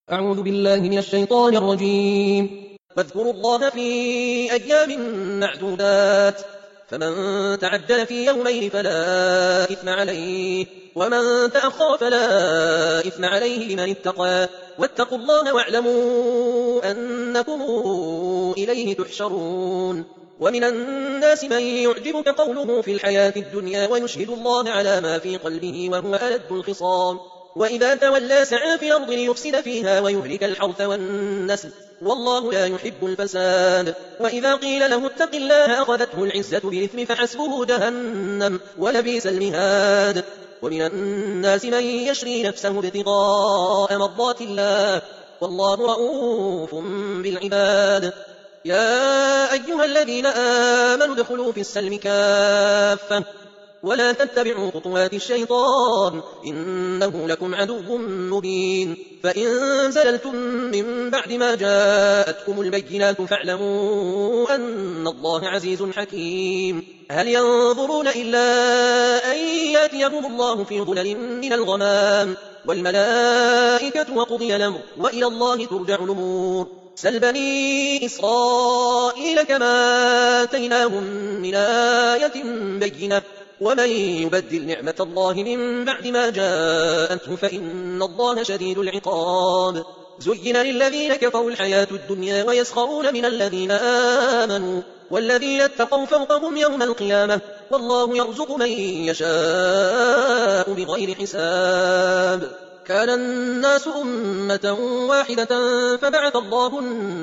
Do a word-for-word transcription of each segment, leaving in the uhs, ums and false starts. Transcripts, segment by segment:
أعوذ بالله من الشيطان الرجيم. واذكروا الله في أيام معدودات، فمن تعجل في يومين فلا إثم عليه، ومن تأخر فلا إثم عليه لمن اتقى. واتقوا الله واعلموا أنكم إليه تحشرون. ومن الناس من يعجبك قوله في الحياة الدنيا ويشهد الله على ما في قلبه وهو ألد الخصام، وإذا تولى سعى في الأرض ليفسد فيها ويهلك الحرث والنسل، والله لا يحب الفساد. وإذا قيل له اتق الله أخذته العزة بالإثم فحسبه جهنم ولبئس المهاد. ومن الناس من يشري نفسه ابتغاء مرضات الله، والله رؤوف بالعباد. يا أيها الذين آمنوا ادخلوا في السلم كافة ولا تتبعوا خطوات الشيطان إنه لكم عدو مبين. فإن زللتم من بعد ما جاءتكم البينات فاعلموا أن الله عزيز حكيم. هل ينظرون إلا أن يأتيهم الله في ظلل من الغمام والملائكة وقضي الأمر وإلى الله ترجع الأمور. سل بني إسرائيل كما آتيناهم من آية بينة، ومن يبدل نعمة الله من بعد ما جاءته فإن الله شديد العقاب. زين للذين كفروا الحياة الدنيا ويسخرون من الذين آمنوا والذين اتقوا فوقهم يوم القيامة، والله يرزق من يشاء بغير حساب. كان الناس أمة واحدة فبعث الله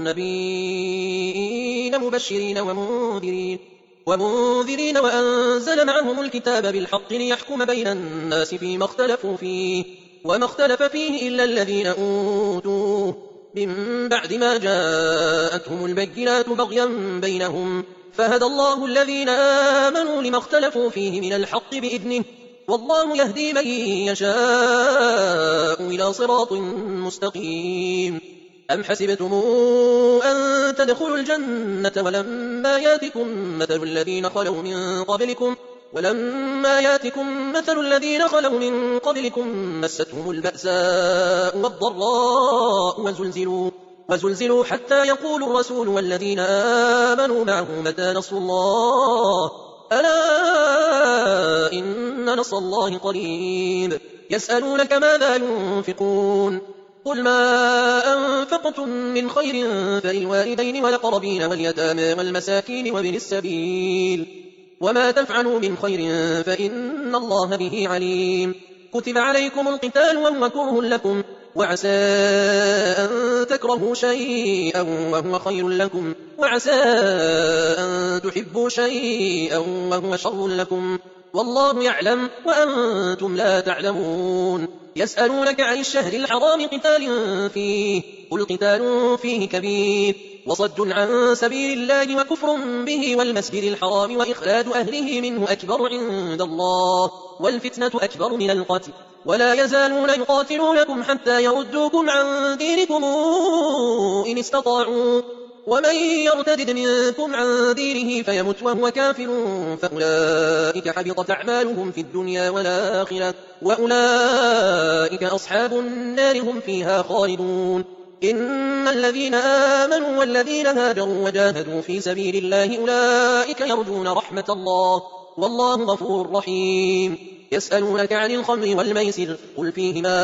النبيين مبشرين ومنذرين ومنذرين وأنزل معهم الكتاب بالحق ليحكم بين الناس فيما اختلفوا فيه، وما اختلف فيه إلا الذين أوتوه من بعد ما جاءتهم البينات بغيا بينهم، فهدى الله الذين آمنوا لما اختلفوا فيه من الحق بإذنه، والله يهدي من يشاء إلى صراط مستقيم. أم حسبتم أن تدخلوا الجنة ولما ياتكم مثل الذين خلوا من قبلكم ولما ياتكم مثل الذين خلوا من قبلكم مستهم البأساء والضراء وزلزلوا وزلزلوا حتى يقول الرسول والذين آمنوا معه متى نصر الله، ألا إن نصر الله قريب. يسألونك ماذا ينفقون قل ما أنفقتم من خير فللوالدين والأقربين واليتامى والمساكين وابن السبيل، وما تفعلوا من خير فإن الله به عليم. كتب عليكم القتال وهو كره لكم، وعسى أن تكرهوا شيئا وهو خير لكم، وعسى أن تحبوا شيئا وهو شر لكم، والله يعلم وأنتم لا تعلمون. يسألونك عن الشهر الحرام قتال فيه قل قتال فيه كبير وصد عن سبيل الله وكفر به والمسجد الحرام وإخراج أهله منه أكبر عند الله والفتنة أكبر من القتل، ولا يزالون يقاتلونكم حتى يردوكم عن دينكم إن استطاعوا، ومن يرتد منكم عن دينه فيمت وهو كافر فأولئك حبطت أعمالهم في الدنيا والآخرة وأولئك أصحاب النار هم فيها خالدون. إن الذين آمنوا والذين هاجروا وجاهدوا في سبيل الله أولئك يرجون رحمة الله، والله غفور رحيم. يسألونك عن الخمر والميسر قل فيهما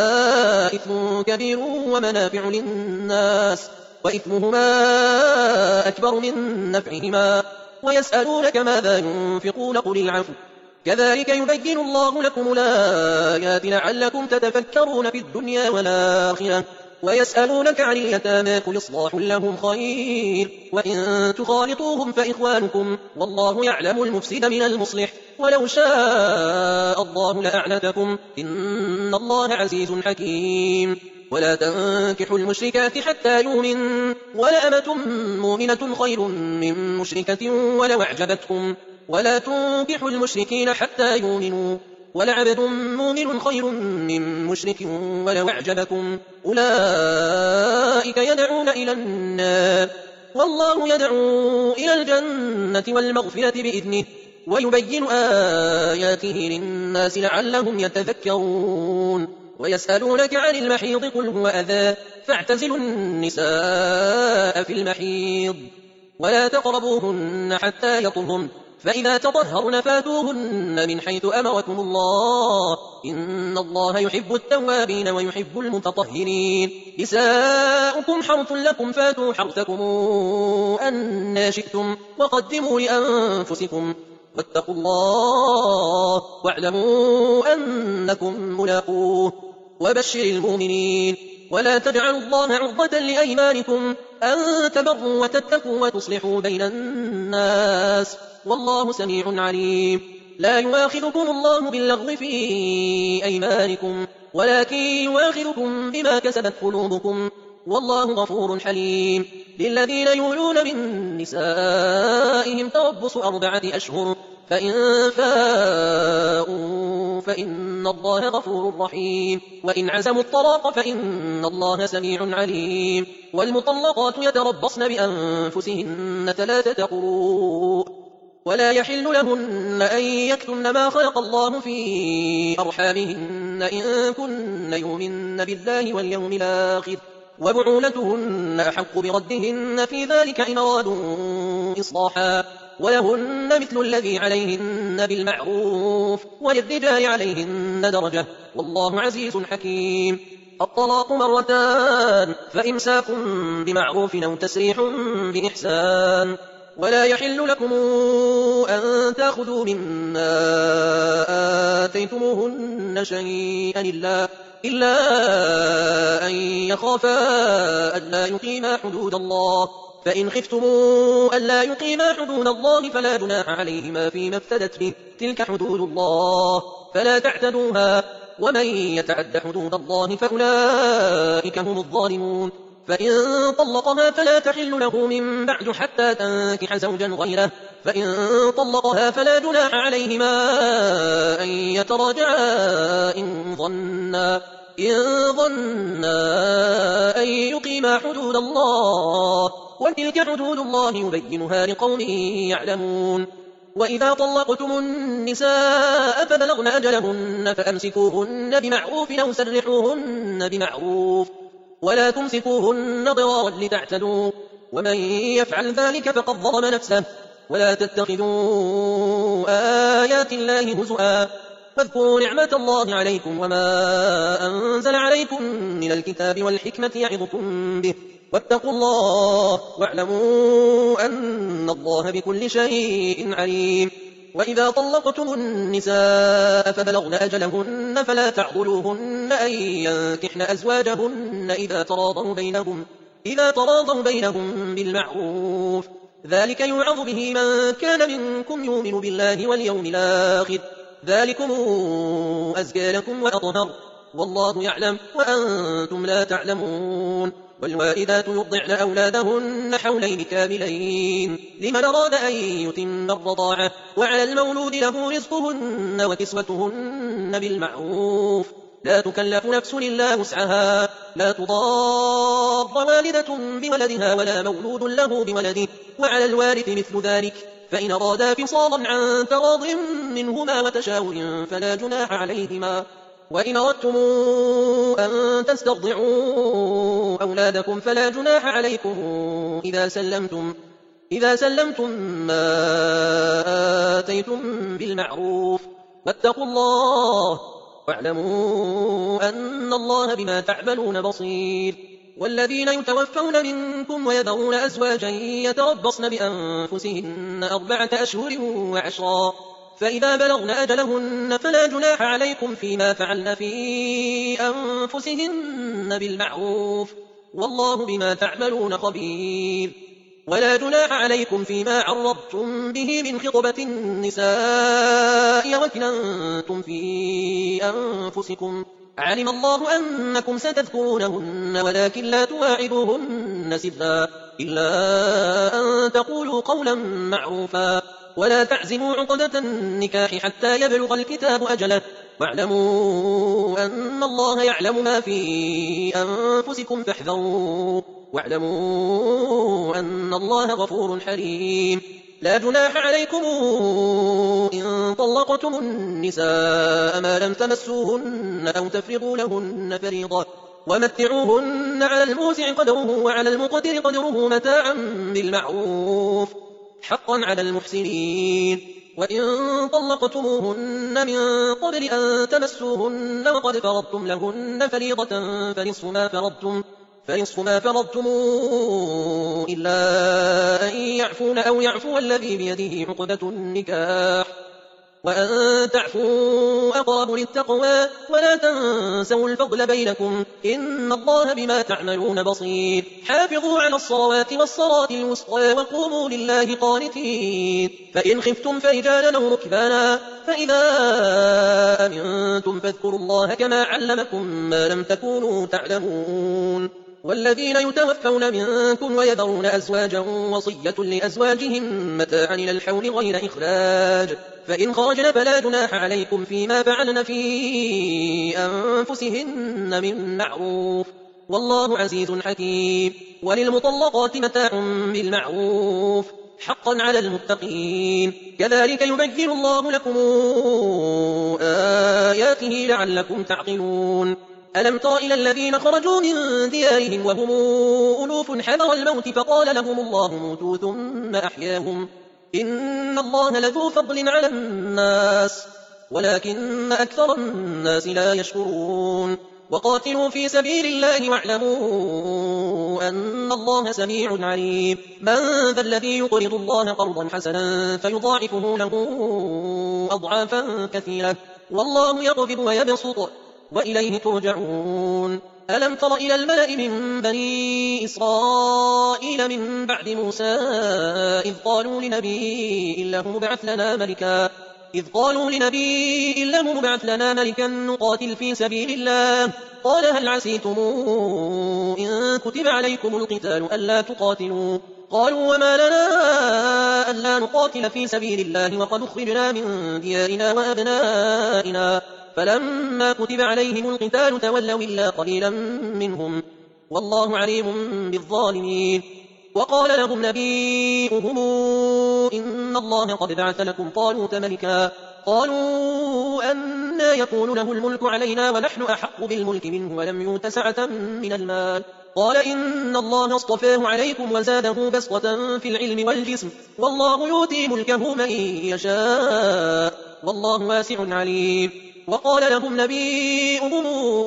إثم كبير ومنافع للناس وإثمهما أكبر من نفعهما، ويسألونك ماذا ينفقون قل العفو، كذلك يبين الله لكم الآيات لعلكم تتفكرون في الدنيا والآخرة. ويسألونك عن اليتامى قل إصلاح لهم خير، وإن تخالطوهم فإخوانكم، والله يعلم المفسد من المصلح، ولو شاء الله لأعنتكم إن الله عزيز حكيم. ولا تنكحوا المشركات حتى يؤمن، ولأمة مؤمنة خير من مشركة ولو أعجبتكم، ولا تنكحوا المشركين حتى يؤمنوا، ولعبد مؤمن خير من مشرك ولو أعجبكم، أولئك يدعون إلى النار والله يدعو إلى الجنة والمغفرة بإذنه، ويبين آياته للناس لعلهم يتذكرون. ويسألونك عن المحيض قل هو أذى فاعتزلوا النساء في المحيض ولا تقربوهن حتى يطهرن فإذا تطهرن فاتوهن من حيث أمركم الله إن الله يحب التوابين ويحب المتطهرين نساؤكم حرث لكم فاتوا حرثكم أن شئتم وقدموا لأنفسكم واتقوا الله واعلموا أنكم ملاقوه وبشر المؤمنين ولا تجعلوا الله عرضة لأيمانكم أن تبروا وتتقوا وتصلحوا بين الناس والله سميع عليم لا يؤاخذكم الله باللغو في أيمانكم ولكن يؤاخذكم بما كسبت قلوبكم والله غفور حليم للذين يولون من نسائهم تربص أربعة أشهر فإن فاءوا فإن الله غفور رحيم وإن عزموا الطلاق فإن الله سميع عليم والمطلقات يتربصن بأنفسهن ثلاثة قروء ولا يحل لهن أن يكتمن ما خلق الله في أرحامهن إن كن يؤمن بالله واليوم الآخر وبعولتهن أحق بردهن في ذلك إن أرادوا إصلاحا ولهن مثل الذي عليهن بالمعروف وللرجال عليهن درجة والله عزيز حكيم الطلاق مرتان فإمساك بمعروف أو تسريح بإحسان ولا يحل لكم أن تأخذوا مما آتيتموهن شيئا إلا, إلا أن يخافا ألا يقيما حدود الله فإن خفتموا ألا يقيما حدود الله فلا جناح عليهما فيما افتدت به تلك حدود الله فلا تعتدوها ومن يتعد حدود الله فأولئك هم الظالمون فإن طلقها فلا تحل له من بعد حتى تنكح زوجا غيره فإن طلقها فلا جناح عليهما أن يتراجعا إن ظنا إن ظنا أن يقيما حدود الله وتلك حدود الله يبينها لقوم يعلمون وإذا طلقتم النساء فبلغن أجلهن فأمسكوهن بمعروف أو سرحوهن بمعروف ولا تمسكوهن ضرارا لتعتدوا ومن يفعل ذلك فقد ظلم نفسه ولا تتخذوا آيات الله هزؤا فاذكروا نعمة الله عليكم وما أنزل عليكم من الكتاب والحكمة يعظكم به واتقوا الله واعلموا أن الله بكل شيء عليم وإذا طلقتم النساء فبلغن أجلهن فلا تعضلوهن أن ينكحن أزواجهن إذا تراضوا بينهم, إذا تراضوا بينهم بالمعروف ذلك يوعظ به من كان منكم يؤمن بالله واليوم الآخر ذلكم أزكى لكم وأطهر والله يعلم وأنتم لا تعلمون والوالدات يرضعن أولادهن حولين كاملين لمن أراد أن يتم الرضاعة وعلى المولود له رزقهن وكسوتهن بالمعروف لا تكلف نفس إلا وسعها لا تضار والدة بولدها ولا مولود له بولده وعلى الوارث مثل ذلك فإن أرادا فصالا عن تراض منهما وتشاور فلا جناح عليهما وإن أردتم أن تسترضعوا أولادكم فلا جناح عليكم إذا سلمتم, إذا سلمتم ما آتيتم بالمعروف واتقوا الله واعلموا أن الله بما تعملون بصير والذين يتوفون منكم ويذرون أزواجا يتربصن بأنفسهن أربعة أشهر وعشرا فإذا بلغن أجلهن فلا جناح عليكم فيما فعلن في أنفسهن بالمعروف والله بما تعملون خبير ولا جناح عليكم فيما عرضتم به من خطبة النساء وكننتم في أنفسكم علم الله أنكم ستذكرونهن ولكن لا تواعدوهن سرا إلا أن تقولوا قولا معروفا ولا تعزموا عقدة النكاح حتى يبلغ الكتاب أجله واعلموا أن الله يعلم ما في أنفسكم فاحذروا واعلموا أن الله غفور حليم لا جناح عليكم إن طلقتم النساء ما لم تمسوهن أو تفرضوا لهن فريضة ومتعوهن على الموسع قدره وعلى المقتر قدره متاعا بالمعروف حقا على المحسنين. وإن طلقتموهن من قبل أن تمسوهن وقد فرضتم لهن فريضة فنصف ما فرضتم فنصف ما فرضتم إلا أن يعفون أو يعفو الذي بيده عقدة النكاح وأن تعفوا أقرب للتقوى ولا تنسوا الفضل بينكم إن الله بما تعملون بصير. حافظوا على الصلوات والصلاة الوسطى وقوموا لله قانتين. فإن خفتم فرجالا أو ركبانا فإذا أمنتم فاذكروا الله كما علمكم ما لم تكونوا تعلمون. والذين يتوفون منكم ويذرون أزواجا وصية لأزواجهم متاعا إلى الحول غير إخراج فإن خرجن فلا جناح عليكم فيما فعلن في أنفسهن من معروف والله عزيز حكيم. وللمطلقات متاع بالمعروف حقا على المتقين. كذلك يبين الله لكم آياته لعلكم تعقلون. ألم تر إلى الذين خرجوا من ديارهم وهم ألوف حذر الموت فقال لهم الله موتوا ثم أحياهم إن الله لذو فضل على الناس ولكن أكثر الناس لا يشكرون. وقاتلوا في سبيل الله واعلموا أن الله سميع عليم. من ذا الذي يقرض الله قرضا حسنا فيضاعفه له أضعافا كثيرة والله يقبض ويبسط وإليه ترجعون. ألم تر إلى الملأ من بني إسرائيل من بعد موسى إذ قالوا لنبي له مبعث لنا ملكا إذ قالوا لنبي له مبعث لنا ملكا نقاتل في سبيل الله قال هل عسيتم إن كتب عليكم القتال ألا تقاتلوا قالوا وما لنا ألا نقاتل في سبيل الله وقد أخرجنا من ديارنا وأبنائنا فلما كتب عليهم القتال تولوا إلا قليلا منهم والله عليم بالظالمين. وقال لهم نبيهم إن الله قد بعث لكم طالوت ملكا قالوا أنى يكون له الملك علينا ونحن أحق بالملك منه ولم يؤت سعة من المال قال إن الله اصطفاه عليكم وزاده بسطة في العلم والجسم والله يؤتي ملكه من يشاء والله واسع عليم. وقال لهم نبيهم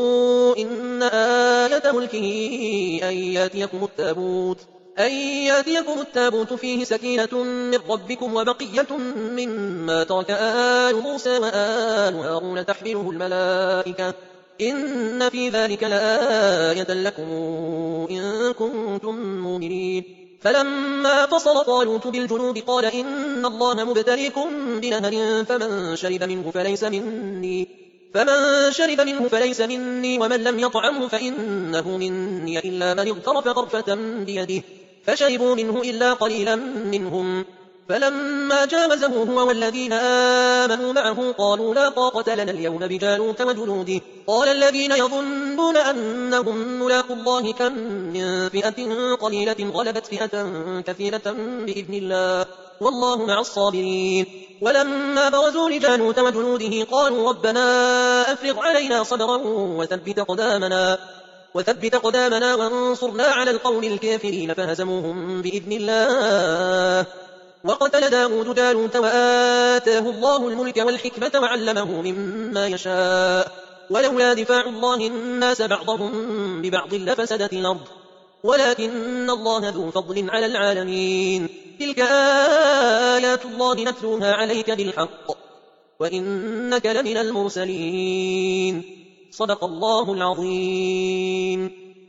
إن آية ملكه أن يأتيكم التابوت أن يأتيكم التابوت فيه سكينة من ربكم وبقية مما ترك آل موسى وآل هارون تحمله الملائكة إن في ذلك لآية لكم إن كنتم مؤمنين. فلما فصل طالوت بالجنود قال إن الله مبتليكم بنهر فمن شرب منه فليس مني فمن شرب منه فليس مني ومن لم يطعمه فإنه مني إلا من اغترف غرفة بيده فشربوا منه إلا قليلا منهم. فلما جاوزه هو والذين آمنوا معه قالوا لا طاقة لنا اليوم بجالوت وجنوده قال الذين يظنون أنهم ملاقوا الله كم من فئة قليلة غلبت فئة كثيرة بإذن الله والله مع الصابرين. ولما برزوا لجالوت وجنوده قالوا ربنا أفرغ علينا صبرا وثبت قدامنا وثبت قدامنا وانصرنا على القوم الكافرين فهزموهم بإذن الله. وقتل داود جالوت وآتاه الله الملك والحكمة وعلمه مما يشاء ولولا دفاع الله الناس بعضهم ببعض لفسدت الأرض ولكن الله ذو فضل على العالمين. تلك آيات الله نتلوها عليك بالحق وإنك لمن المرسلين. صدق الله العظيم.